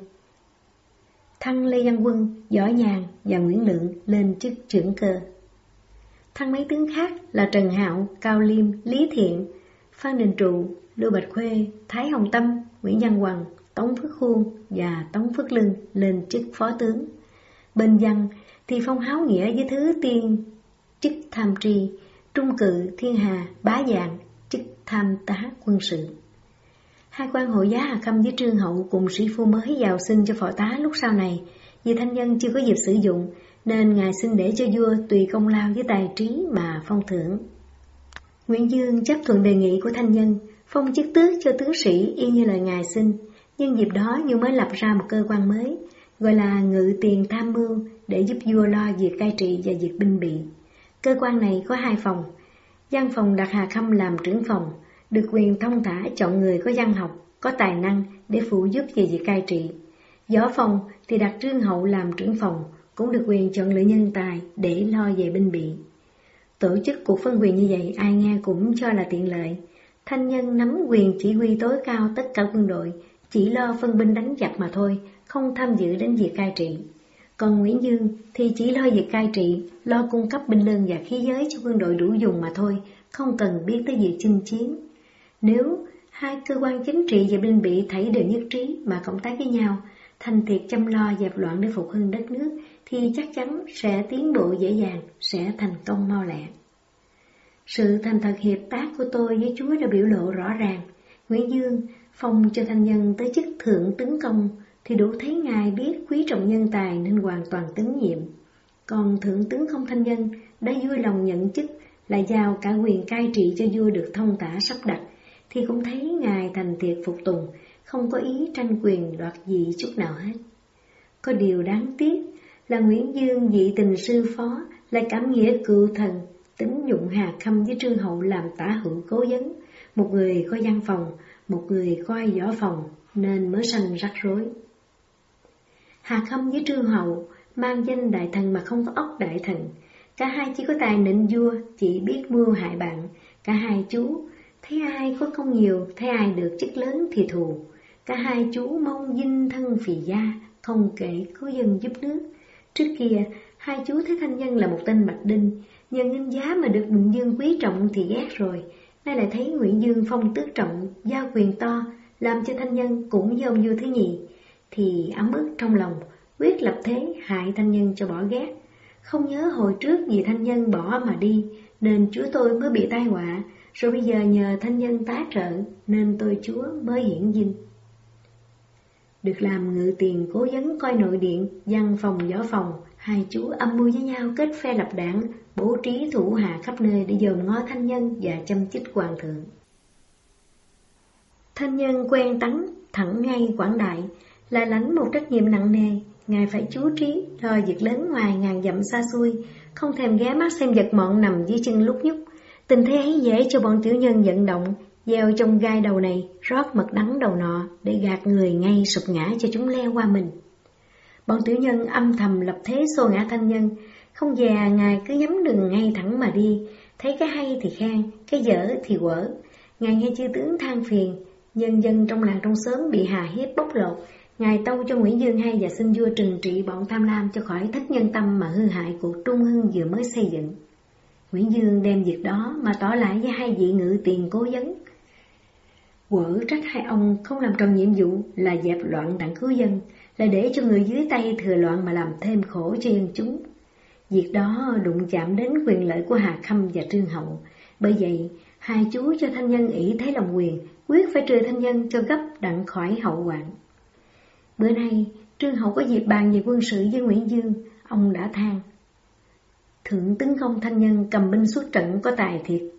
Thăng Lê Văn Quân, Võ Nhàn và Nguyễn Lượng lên chức trưởng cơ. Thăng mấy tướng khác là Trần Hạo, Cao Liêm, Lý Thiện, Phan Đình Trụ, Lưu Bạch Khuê, Thái Hồng Tâm, Nguyễn Văn Hoàng, Tống Phước Khuôn và Tống Phước Lưng lên chức phó tướng. Bên văn thì phong Háo Nghĩa với Thứ Tiên chức tham tri, Trung Cự, Thiên Hà, Bá Dạng chức tham tá quân sự. Hai quan hộ giá Hà Khâm với Trương Hậu cùng sĩ phu mới vào xin cho phò tá lúc sau này, vì Thanh Nhân chưa có dịp sử dụng, nên ngài xin để cho vua tùy công lao với tài trí mà phong thưởng. Nguyễn Dương chấp thuận đề nghị của Thanh Nhân, phong chức tước cho tướng sĩ y như lời ngài xin. Nhưng dịp đó vua mới lập ra một cơ quan mới, gọi là Ngự Tiền Tham Mưu, để giúp vua lo việc cai trị và việc binh bị. Cơ quan này có hai phòng. Văn phòng đặt Hà Khâm làm trưởng phòng, được quyền thông thả chọn người có văn học, có tài năng để phụ giúp về việc cai trị. Võ phòng thì đặt Trương Hậu làm trưởng phòng, cũng được quyền chọn lựa nhân tài để lo về binh bị. Tổ chức cuộc phân quyền như vậy ai nghe cũng cho là tiện lợi. Thanh Nhân nắm quyền chỉ huy tối cao tất cả quân đội, chỉ lo phân binh đánh giặc mà thôi, không tham dự đến việc cai trị. Còn Nguyễn Dương thì chỉ lo việc cai trị, lo cung cấp binh lương và khí giới cho quân đội đủ dùng mà thôi, không cần biết tới việc chinh chiến. Nếu hai cơ quan chính trị và binh bị thảy đều nhất trí mà cộng tác với nhau, thành thiệt chăm lo dẹp loạn để phục hưng đất nước, thì chắc chắn sẽ tiến bộ dễ dàng, sẽ thành công mau lẹ. Sự thành thật hiệp tác của tôi với Chúa đã biểu lộ rõ ràng. Nguyễn Dương phong cho Thanh Nhân tới chức thượng tướng công thì đủ thấy ngài biết quý trọng nhân tài nên hoàn toàn tín nhiệm. Còn thượng tướng công Thanh Nhân đã vui lòng nhận chức, lại giao cả quyền cai trị cho vua được thông tả sắp đặt, thì cũng thấy ngài thành thiệt phục tùng, không có ý tranh quyền đoạt gì chút nào hết. Có điều đáng tiếc là Nguyễn Dương dị tình sư phó, lại cảm nghĩa cựu thần, tín dụng Hà Khâm với Trương Hậu làm tả hữu cố vấn, một người coi văn phòng, một người coi võ phòng, nên mới sanh rắc rối. Hà Khâm với Trương Hậu mang danh đại thần mà không có óc đại thần, cả hai chỉ có tài nịnh vua, chỉ biết mưu hại bạn. Cả hai chú thấy ai có công nhiều, thấy ai được chức lớn thì thù. Cả hai chú mong dinh thân phì gia, không kể cố dân giúp nước. Trước kia hai chú thấy Thanh Nhân là một tên Bạch Đinh, nhân nhân giá mà được Nguyễn Dương quý trọng thì ghét rồi. Nay lại thấy Nguyễn Dương phong tước trọng, giao quyền to, làm cho Thanh Nhân cũng với ông vua thứ nhì, thì ấm ức trong lòng, quyết lập thế hại Thanh Nhân cho bỏ ghét. Không nhớ hồi trước vì Thanh Nhân bỏ mà đi, nên chúa tôi mới bị tai họa, rồi bây giờ nhờ Thanh Nhân tá trợ, nên tôi chúa mới hiển dinh. Được làm ngự tiền cố vấn coi nội điện, văn phòng võ phòng, hai chú âm mưu với nhau kết phe lập đảng, bố trí thủ hạ khắp nơi để dòm ngó Thanh Nhân và châm chích hoàng thượng. Thanh Nhân quen tắn, thẳng ngay quảng đại, lại lãnh một trách nhiệm nặng nề. Ngài phải chú trí lo việc lớn ngoài ngàn dặm xa xôi, không thèm ghé mắt xem vật mọn nằm dưới chân lúc nhúc. Tình thế ấy dễ cho bọn tiểu nhân vận động, gieo trong gai đầu này, rót mật đắng đầu nọ, để gạt người ngay sụp ngã cho chúng leo qua mình. Bọn tiểu nhân âm thầm lập thế xô ngã Thanh Nhân, không dè ngài cứ nhắm đường ngay thẳng mà đi, thấy cái hay thì khen, cái dở thì quở. Ngài nghe chư tướng than phiền, nhân dân trong làng trong xóm bị hà hiếp bóc lột. Ngài tâu cho Nguyễn Dương hay và xin vua trừng trị bọn tham lam cho khỏi thất nhân tâm mà hư hại cuộc trung hưng vừa mới xây dựng. Nguyễn Dương đem việc đó mà tỏ lại với hai vị ngự tiền cố vấn. Quở trách hai ông không làm tròn nhiệm vụ là dẹp loạn đặng cứu dân, là để cho người dưới tay thừa loạn mà làm thêm khổ cho dân chúng. Việc đó đụng chạm đến quyền lợi của Hà Khâm và Trương Hậu. Bởi vậy, hai chú cho Thanh Nhân ỷ thế lòng quyền, quyết phải trừ Thanh Nhân cho gấp đặng khỏi hậu hoạn. Bữa nay, Trương Hậu có dịp bàn về quân sự với Nguyễn Dương, ông đã than: Thượng tướng công Thanh Nhân cầm binh xuất trận có tài thiệt,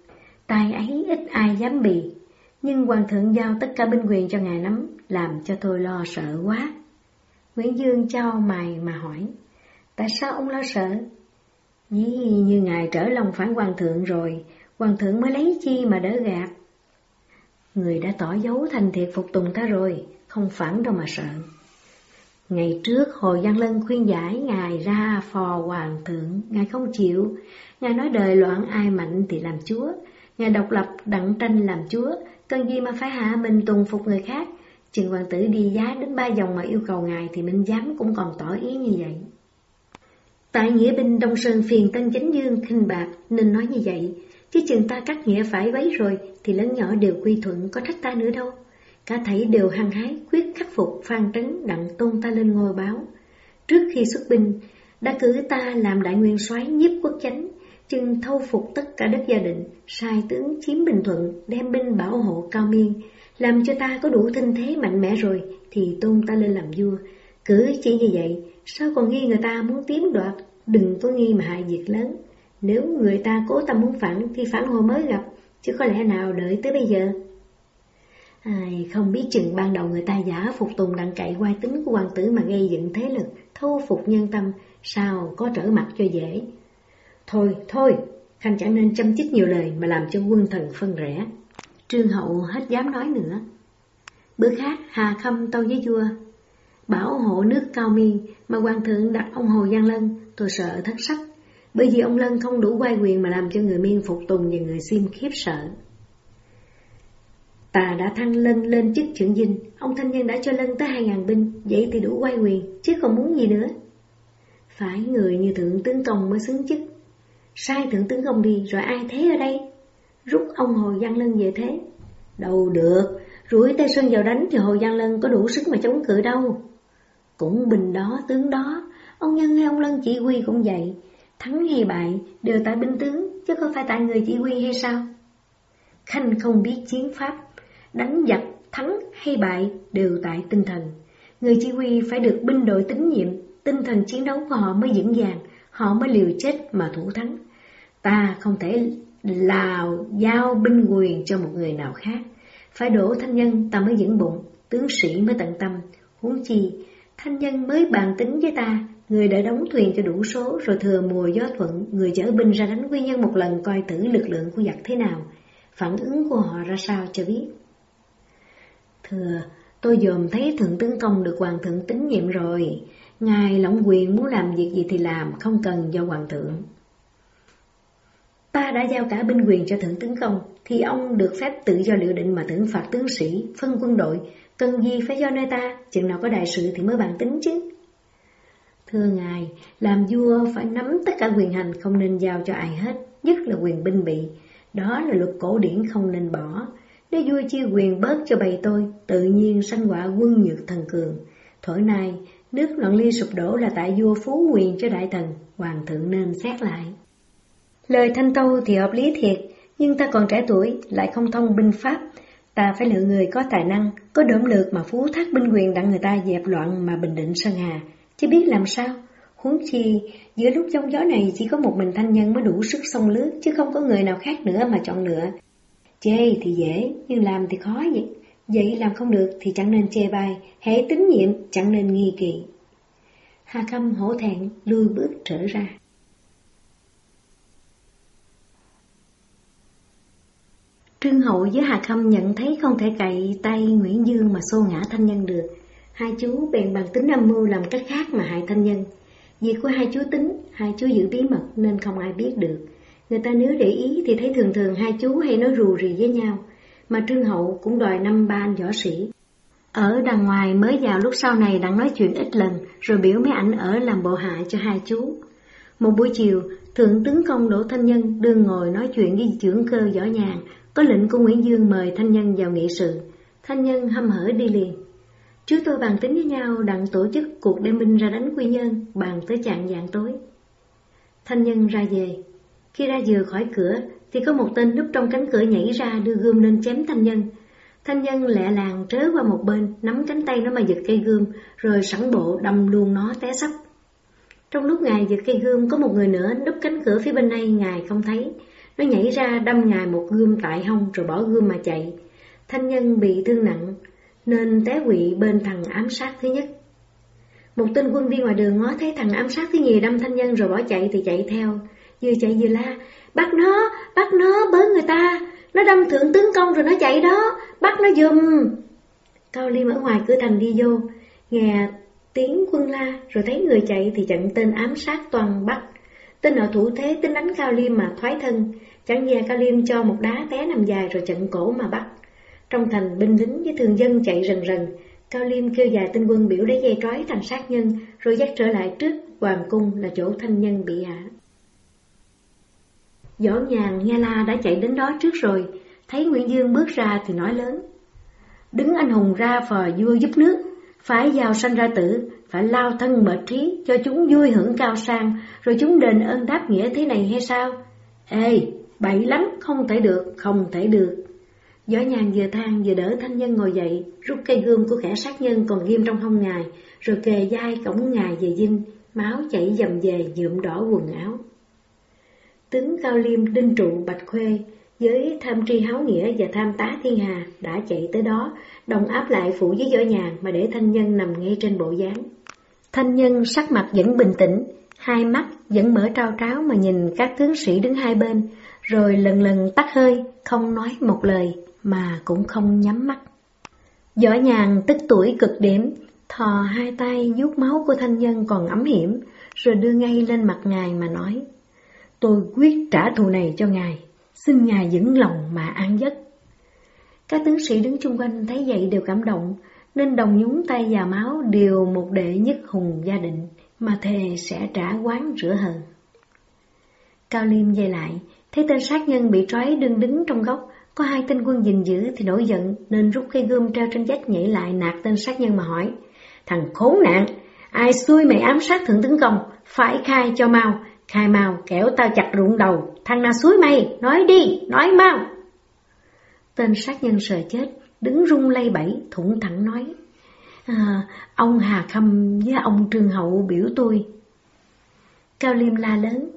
Tay ấy ít ai dám bì, nhưng hoàng thượng giao tất cả binh quyền cho ngài nắm, làm cho tôi lo sợ quá. Nguyễn Dương chau mày mà hỏi, tại sao ông lo sợ? Dĩ như ngài trở lòng phản hoàng thượng rồi, hoàng thượng mới lấy chi mà đỡ gạt. Người đã tỏ dấu thành thiệt phục tùng ta rồi, không phản đâu mà sợ. Ngày trước Hồ Văn Lân khuyên giải ngài ra phò hoàng thượng, ngài không chịu. Ngài nói đời loạn ai mạnh thì làm chúa, ngài độc lập đặng tranh làm chúa, cần gì mà phải hạ mình tùng phục người khác. Chừng hoàng tử đi giá đến ba dòng mà yêu cầu ngài thì Minh Giám cũng còn tỏ ý như vậy. Tại nghĩa binh Đông Sơn phiền Tân Chánh Dương khinh bạc nên nói như vậy, chứ chừng ta cắt nghĩa phải vấy rồi thì lớn nhỏ đều quy thuận, có trách ta nữa đâu. Cả thảy đều hăng hái quyết khắc phục Phan Trấn đặng tôn ta lên ngôi báo. Trước khi xuất binh đã cử ta làm đại nguyên soái nhiếp quốc chánh, chừng thâu phục tất cả đất Gia Định, sai tướng chiếm Bình Thuận, đem binh bảo hộ Cao Miên, làm cho ta có đủ tinh thế mạnh mẽ rồi thì tôn ta lên làm vua. Cứ chỉ như vậy, sao còn nghi người ta muốn chiếm đoạt? Đừng có nghi mà hại việc lớn. Nếu người ta cố tâm muốn phản thì phản hồi mới gặp, chứ có lẽ nào đợi tới bây giờ. Ai, không biết chừng ban đầu người ta giả phục tùng đặng cậy oai tính của hoàng tử mà gây dựng thế lực, thu phục nhân tâm, sao có trở mặt cho dễ. Thôi, thôi, Khanh chẳng nên châm chích nhiều lời mà làm cho quân thần phân rẽ. Trương Hậu hết dám nói nữa. Bữa khác Hà Khâm tâu với vua, bảo hộ nước Cao Miên mà hoàng thượng đặt ông Hồ Văn Lân, tôi sợ thất sách, bởi vì ông Lân không đủ oai quyền mà làm cho người Miên phục tùng và người Xiêm khiếp sợ. Ta đã thăng Lân lên chức trưởng dinh, ông Thanh Nhân đã cho Lân tới hai ngàn binh, vậy thì đủ oai quyền, chứ còn muốn gì nữa. Phải người như thượng tướng công mới xứng chức. Sai thượng tướng công đi, rồi ai thế ở đây? Rút ông Hồ Văn Lân về thế. Đâu được, rủi Tây Sơn vào đánh thì Hồ Văn Lân có đủ sức mà chống cự đâu. Cũng binh đó, tướng đó, ông Nhân hay ông Lân chỉ huy cũng vậy. Thắng hay bại đều tại binh tướng, chứ không phải tại người chỉ huy hay sao? Khanh không biết chiến pháp, đánh giặc, thắng hay bại đều tại tinh thần. Người chỉ huy phải được binh đội tín nhiệm, tinh thần chiến đấu của họ mới vững vàng, họ mới liều chết mà thủ thắng. Ta không thể lào giao binh quyền cho một người nào khác. Phải đổ Thanh Nhân ta mới vững bụng, tướng sĩ mới tận tâm. Huống chi, Thanh Nhân mới bàn tính với ta, người đã đóng thuyền cho đủ số, rồi thừa mùa gió thuận, người chở binh ra đánh Quy Nhân một lần coi thử lực lượng của giặc thế nào, phản ứng của họ ra sao cho biết. Thưa, tôi dòm thấy thượng tướng công được hoàng thượng tín nhiệm rồi, ngài lỏng quyền muốn làm việc gì thì làm, không cần do hoàng thượng. Ta đã giao cả binh quyền cho thượng tướng công, thì ông được phép tự do liệu định mà thưởng phạt tướng sĩ, phân quân đội, cần gì phải do nơi ta, chừng nào có đại sự thì mới bàn tính chứ. Thưa ngài, làm vua phải nắm tất cả quyền hành, không nên giao cho ai hết, nhất là quyền binh bị. Đó là luật cổ điển không nên bỏ. Nếu vua chia quyền bớt cho bầy tôi, tự nhiên sanh họa quân nhược thần cường. Thổi nay, nước loạn ly sụp đổ là tại vua phú quyền cho đại thần, hoàng thượng nên xét lại. Lời Thanh Tâu thì hợp lý thiệt, nhưng ta còn trẻ tuổi, lại không thông binh pháp. Ta phải lựa người có tài năng, có đỡm lược mà phú thác binh quyền đặng người ta dẹp loạn mà bình định Sơn Hà, chứ biết làm sao. Huống chi, giữa lúc giông gió này chỉ có một mình Thanh Nhân mới đủ sức xông lướt, chứ không có người nào khác nữa mà chọn lựa. Chê thì dễ, nhưng làm thì khó vậy. Vậy làm không được thì chẳng nên chê bai, hễ tín nhiệm chẳng nên nghi kỵ. Hà Khâm hổ thẹn lui bước trở ra. Trương Hậu với Hà Khâm nhận thấy không thể cậy tay Nguyễn Dương mà xô ngã Thanh Nhân được. Hai chú bèn bàn tính âm mưu làm cách khác mà hại Thanh Nhân. Việc của hai chú tính, hai chú giữ bí mật nên không ai biết được. Người ta nếu để ý thì thấy thường thường hai chú hay nói rù rì với nhau. Mà Trương Hậu cũng đòi năm ba anh võ sĩ. Ở đằng ngoài mới vào lúc sau này đang nói chuyện ít lần, rồi biểu mấy ảnh ở làm bộ hại cho hai chú. Một buổi chiều, thượng tướng công Đỗ Thanh Nhân đương ngồi nói chuyện với trưởng cơ Võ Nhàn, có lệnh của Nguyễn Dương mời Thanh Nhân vào nghị sự. Thanh Nhân hăm hở đi liền. Chú tôi bàn tính với nhau đặng tổ chức cuộc đem binh ra đánh Quy Nhơn, bàn tới chạng vạng tối. Thanh Nhân ra về. Khi ra vừa khỏi cửa thì có một tên núp trong cánh cửa nhảy ra đưa gươm lên chém Thanh Nhân. Thanh Nhân lẹ làng trớ qua một bên, nắm cánh tay nó mà giật cây gươm, rồi sẵn bộ đâm luôn nó té sấp. Trong lúc ngài giật cây gươm, có một người nữa núp cánh cửa phía bên này ngài không thấy. Nó nhảy ra đâm Ngài một gươm tại hông rồi bỏ gươm mà chạy. Thanh nhân bị thương nặng nên té quỵ bên thằng ám sát thứ nhất. Một tên quân đi ngoài đường ngó thấy thằng ám sát thứ nhì đâm thanh nhân rồi bỏ chạy thì chạy theo, vừa chạy vừa la: "Bắt nó, bắt nó, bớ người ta, nó đâm thượng tướng công rồi nó chạy đó, bắt nó giùm." Cao Liêm ở ngoài cửa thành đi vô, nghe tiếng quân la rồi thấy người chạy thì chặn tên ám sát toàn bắt. Tên nọ thủ thế tính đánh Cao Liêm mà thoái thân, chẳng dè Cao Liêm cho một đá té nằm dài rồi chặn cổ mà bắt. Trong thành binh lính với thường dân chạy rần rần. Cao Liêm kêu vài tên quân biểu lấy dây trói thành sát nhân rồi dắt trở lại trước hoàng cung là chỗ thanh nhân bị hạ. Võ Nhàn nghe la đã chạy đến đó trước rồi, thấy Nguyễn Dương bước ra thì nói lớn: "Đứng anh hùng ra phò vua giúp nước, phải giàu sanh ra tử, phải lao thân mệt trí cho chúng vui hưởng cao sang, rồi chúng đền ơn đáp nghĩa thế này hay sao? Ê, bậy lắm, không thể được, không thể được." Võ Nhàn vừa than vừa đỡ thanh nhân ngồi dậy, rút cây gươm của kẻ sát nhân còn ghim trong hông Ngài, rồi kề vai cõng Ngài về dinh, máu chảy dầm về nhuộm đỏ quần áo. Tướng Cao Liêm, Đinh Trụ, Bạch Khuê với tham tri háo nghĩa và tham tá thiên hà đã chạy tới đó, đồng áp lại phụ với Võ Nhàn mà để thanh nhân nằm ngay trên bộ gián. Thanh nhân sắc mặt vẫn bình tĩnh, hai mắt vẫn mở trao tráo mà nhìn các tướng sĩ đứng hai bên, rồi lần lần tắt hơi, không nói một lời mà cũng không nhắm mắt. Võ Nhàn tức tuổi cực điểm, thò hai tay vuốt máu của thanh nhân còn ấm hiểm, rồi đưa ngay lên mặt Ngài mà nói: "Tôi quyết trả thù này cho Ngài, xin Ngài vững lòng mà an giấc." Các tướng sĩ đứng chung quanh thấy vậy đều cảm động, nên đồng nhúng tay vào máu điều một đệ nhất hùng gia định, mà thề sẽ trả oán rửa hờn. Cao Liêm dây lại, thấy tên sát nhân bị trói đương đứng trong góc, có hai tên quân gìn giữ thì nổi giận nên rút cây gươm treo trên vách nhảy lại nạt tên sát nhân mà hỏi: "Thằng khốn nạn, ai xui mày ám sát thượng tướng công? Phải khai cho mau, khai mau kẻo tao chặt rụng đầu. Thằng nào xúi mày, nói đi, nói mau." Tên sát nhân sợ chết, đứng run lay bẩy, thủng thẳng nói: à, "Ông Hà Khâm với ông Trương Hậu biểu tôi." Cao Liêm la lớn: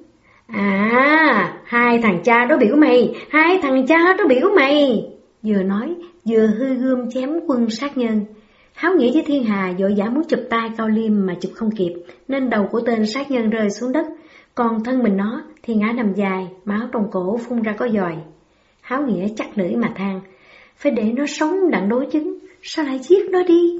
"À, hai thằng cha đó biểu mày, hai thằng cha đó biểu mày." Vừa nói, vừa hư gươm chém quân sát nhân. Háo Nghĩa với Thiên Hà vội vã muốn chụp tay Cao Liêm mà chụp không kịp, nên đầu của tên sát nhân rơi xuống đất, còn thân mình nó thì ngã nằm dài, máu trong cổ phun ra có dòi. Háo Nghĩa chắc lưỡi mà than: "Phải để nó sống đặng đối chứng, sao lại giết nó đi?"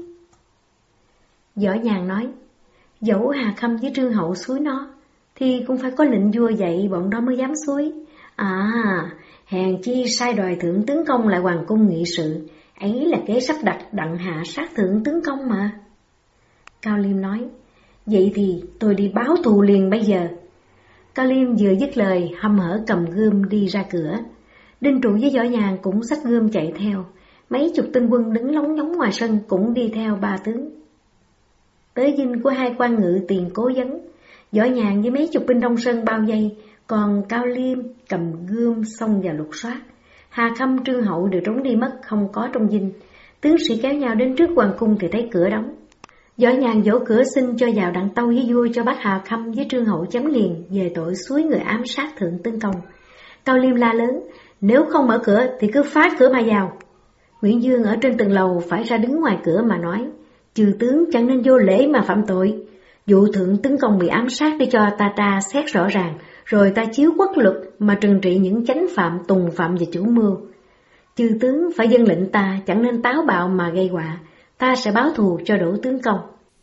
Võ Nhàn nói: "Dẫu Hà Khâm với Trương Hậu xúi nó, thì cũng phải có lệnh vua dạy bọn đó mới dám xúi. À, hèn chi sai đòi thượng tướng công lại hoàng cung nghị sự, ấy là kế sắp đặt đặng hạ sát thượng tướng công mà." Cao Liêm nói: "Vậy thì tôi đi báo thù liền bây giờ." Cao Liêm vừa dứt lời, hăm hở cầm gươm đi ra cửa. Đinh Trụ với Võ Nhàn cũng xách gươm chạy theo, mấy chục tên quân đứng lóng ngóng ngoài sân cũng đi theo ba tướng. Tới dinh của hai quan ngự tiền Cố Vấn, Võ Nhàn với mấy chục binh đông sân bao vây, còn Cao Liêm cầm gươm xông vào lục soát. Hà Khâm, Trương Hậu đều trốn đi mất, không có trong dinh. Tướng sĩ kéo nhau đến trước hoàng cung thì thấy cửa đóng. Võ Nhàn vỗ cửa xin cho vào đặng tâu với vua cho bắt Hà Khâm với Trương Hậu chém liền về tội xúi người ám sát thượng tướng công. Cao Liêm la lớn: "Nếu không mở cửa thì cứ phá cửa mà vào." Nguyễn Dương ở trên tầng lầu phải ra đứng ngoài cửa mà nói: "Chư tướng chẳng nên vô lễ mà phạm tội. Vụ thượng tướng công bị ám sát để cho ta tra xét rõ ràng, rồi ta chiếu quốc luật mà trừng trị những chánh phạm, tùng phạm và chủ mưu. Chư tướng phải dâng lệnh ta, chẳng nên táo bạo mà gây họa. Ta sẽ báo thù cho đổ tướng công."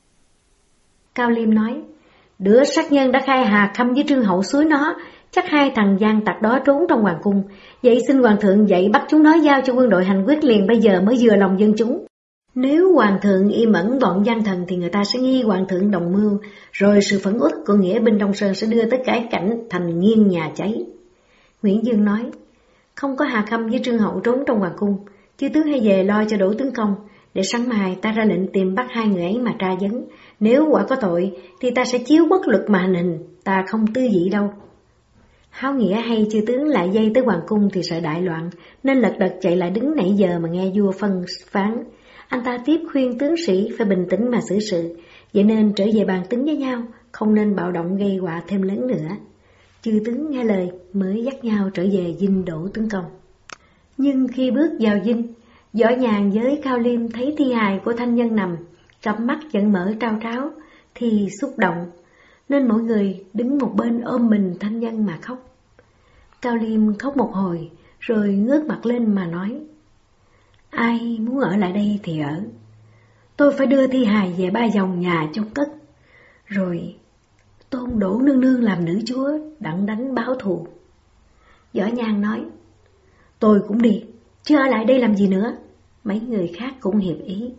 Cao Liêm nói: "Đứa sát nhân đã khai Hà Khâm với Trương Hậu xúi nó, chắc hai thằng gian tặc đó trốn trong hoàng cung. Vậy xin hoàng thượng dạy bắt chúng nó giao cho quân đội hành quyết liền bây giờ mới vừa lòng dân chúng. Nếu hoàng thượng im ẩn bọn gian thần thì người ta sẽ nghi hoàng thượng đồng mưu, rồi sự phẫn uất của nghĩa binh Đông Sơn sẽ đưa tới cái cảnh thành nghiêng nhà cháy." Nguyễn Dương nói: "Không có Hà Khâm với Trương Hậu trốn trong hoàng cung, chư tướng hãy về lo cho đổ tướng công, để sáng mai ta ra lệnh tìm bắt hai người ấy mà tra vấn. Nếu quả có tội thì ta sẽ chiếu quốc luật mà hành hình, ta không tư vị đâu." Háo Nghĩa hay chư tướng lại dây tới hoàng cung thì sợ đại loạn, nên lật đật chạy lại đứng nãy giờ mà nghe vua phân phán. Anh ta tiếp khuyên tướng sĩ phải bình tĩnh mà xử sự, vậy nên trở về bàn tính với nhau, không nên bạo động gây họa thêm lớn nữa. chư tướng nghe lời mới dắt nhau trở về dinh Đỗ Tướng Công. Nhưng khi bước vào dinh, Võ Nhàn với Cao Liêm thấy thi hài của thanh nhân nằm, cặp mắt vẫn mở trao tráo, thì xúc động, nên mỗi người đứng một bên ôm mình thanh nhân mà khóc. Cao Liêm khóc một hồi, rồi ngước mặt lên mà nói: ai muốn ở lại đây thì ở. Tôi phải đưa thi hài về Ba Dòng nhà chôn cất, rồi tôn Đỗ nương nương làm nữ chúa, đặng đánh báo thù. Võ Nhàn nói: tôi cũng đi, chứ ở lại đây làm gì nữa. Mấy người khác cũng hiệp ý.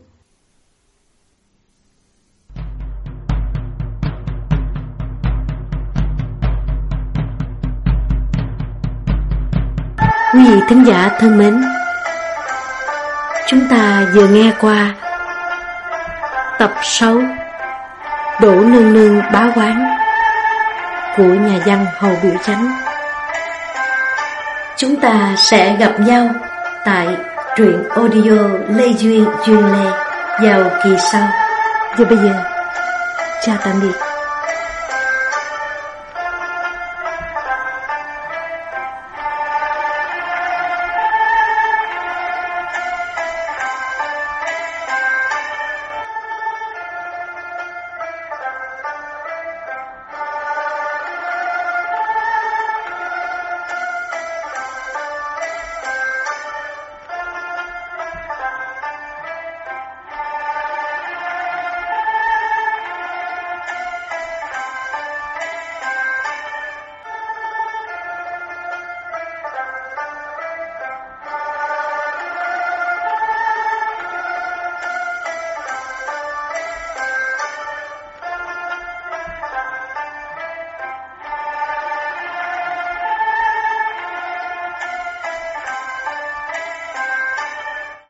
Quý vị thính giả thân mến, chúng ta vừa nghe qua tập sáu Đỗ nương nương báo oán của nhà văn Hồ Biểu Chánh. Chúng ta sẽ gặp nhau tại truyện audio Lê Duyên Duyên Lê vào kỳ sau. Và bây giờ, chào tạm biệt.